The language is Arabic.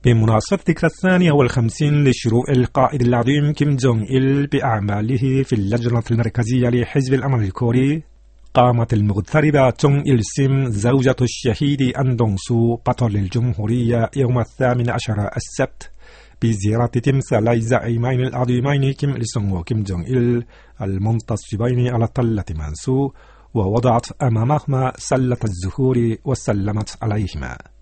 بمناسبة الذكرى 52 لشروع القائد العظيم كيم جونغ إل بأعماله في اللجنة المركزية لحزب الأمل الكوري، قامت المغتربة تونغ إل سيم زوجة الشهيد أن دونغ سو بطل الجمهورية يوم 18 السبت بزيارة تمثالي الزعيمين العظيمين كيم إل سونغ وكيم جونغ إل المنتصبين على تلة منسو، ووضعت أمامهما سلة الزهور وسلمت عليهما.